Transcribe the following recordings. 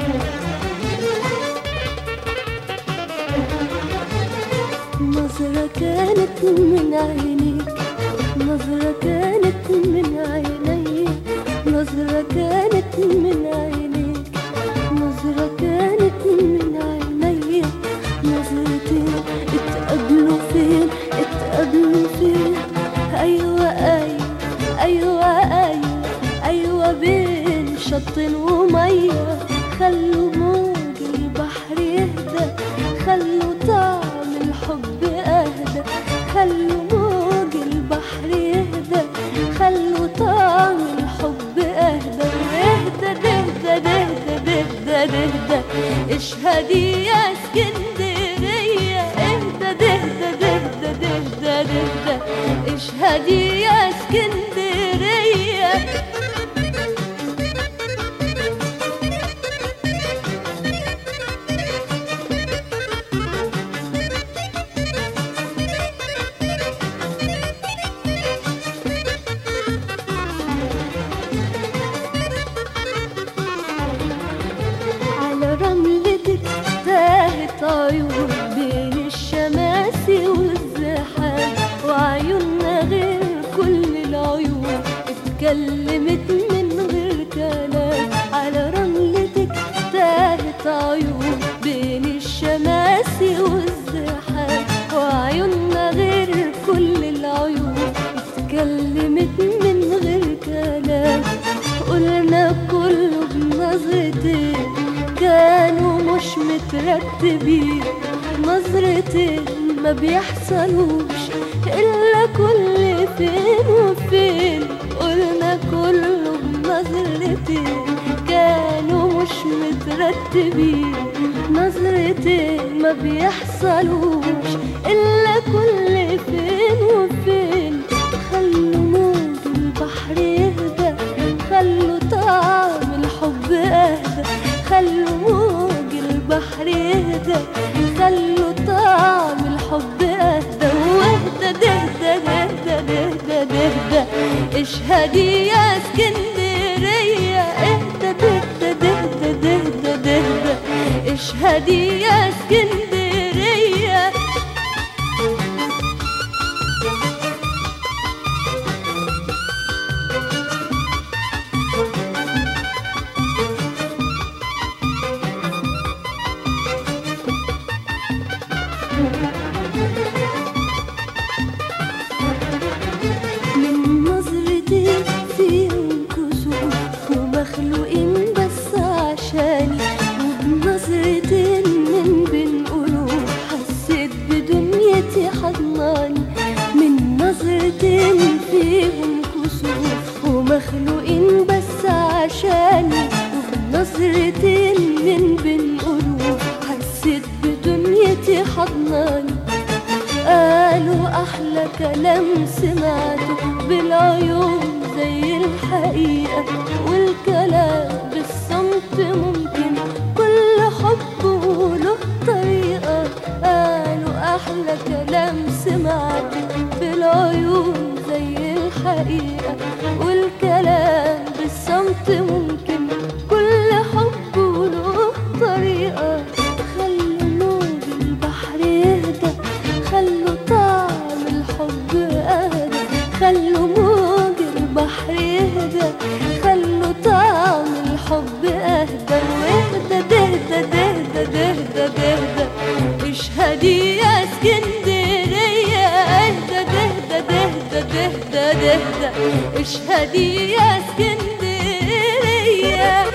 نظرة كانت من عينيك، نظرة كانت من عينيك، نظرة كانت من عينيك، نظرة كانت من عينيك، نظرتين اتقابلوا فين، اتقابلوا فين؟ أيوة أيوة أيوة أيوة أيوة بين شط ومية. خلوا موج البحر يهدى، خلوا طعم الحب أهدى، خلوا موج البحر يهدى، خلوا طعم الحب أهدى. اهدى دهدى دهدى دهدى دهدى اشهدي يا اسكندرية، اهدى دهدى دهدى دهدى دهدى اشهدي يا اسكندرية. عيون بين الشماسي والزحام، وعيوننا غير كل العيون اتكلمت من غير كلام. على رملتك تاهت عيون بين الشماسي والزحام، وعيوننا غير كل العيون اتكلمت من غير كلام. قلنا كله بنظرتين كانوا مش مترتبين، نظرتين ما بيحصلوش إلا كل فين وفين. قلنا كله بنظرتين كانوا مش مترتبين، نظرتين ما بيحصلوش إلا كل فين وفين. خلوا موج البحر يهدى، خلوا طعم الحب أهدى، خلوا موج البحر يهدى، خلوا طعم الحب أهدى. واهدى دهدى دهدى دهدى دهدى اشهدي يا اسكندرية، اهدى دهدى دهدى دهدى دهدى اشهدي يا اسكندرية. من نظرتين فيهم كسوف ومخلوقين بس عشاني، وبنظرتين من بين قلوب حسيت بدنيتي حضناني. من نظرتين فيهم كسوف ومخلوقين بس عشاني، وبنظرتين من بين قلوب حسيت بدنيتي حضناني. قالوا أحلى كلام سمعته بالعيون زي الحقيقة، والكلام بالصمت ممكن كل حب وله طريقة. قالوا أحلى كلام سمعته بالعيون زي الحقيقة، والكلام بالصمت ممكن كل حب وله طريقة. خلوا موج البحر يهدى، خلوا طعم الحب أهدى، خلوا موج البحر يهدى، خلوا طعم الحب أهدى. واهدى دهدى دهدى دهدى دهدى اشهدي يا اسكندرية، اهدى دهدى دهدى دهدى دهدى اشهدي يا اسكندرية.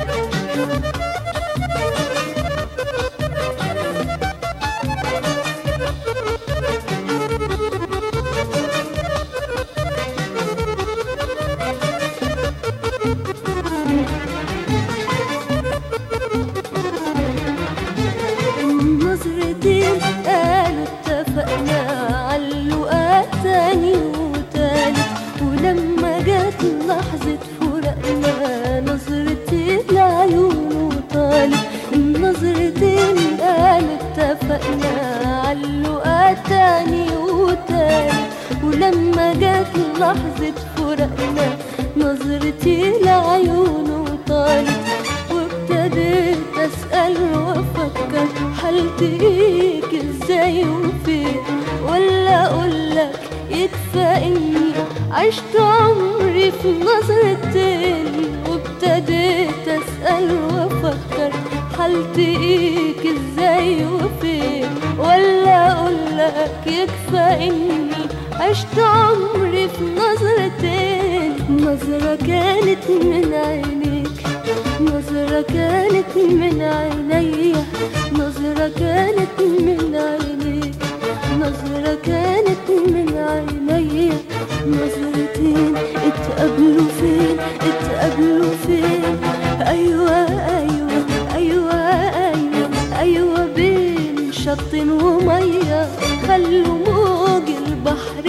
النظرتين قالوا اتفقنا علقوا تاني وتالت، ولما جت لحظة فراقنا نظرتين لعيونه طالت. النظرتين قالوا اتفقنا علقوا تاني وتالت، ولما جت لحظة فراقنا نظرتي لعيونه طالت. وابتديت هلتقيك ازاي وفين، ولا اقولك يكفى اني عشت عمري في نظرتين، وابتديت اسأل وافكر هلتقيك ازاي وفين، ولا اقولك يكفى اني عشت عمري في نظرتين. نظرة كانت من عينيك، نظرة كانت من عينيا، نظرة كانت من عينيك، نظرة كانت من عينيا. نظرتين اتقابلوا فين، اتقابلوا فين؟ أيوة أيوة أيوة أيوة أيوة بين شط ومية، خلوا موج البحر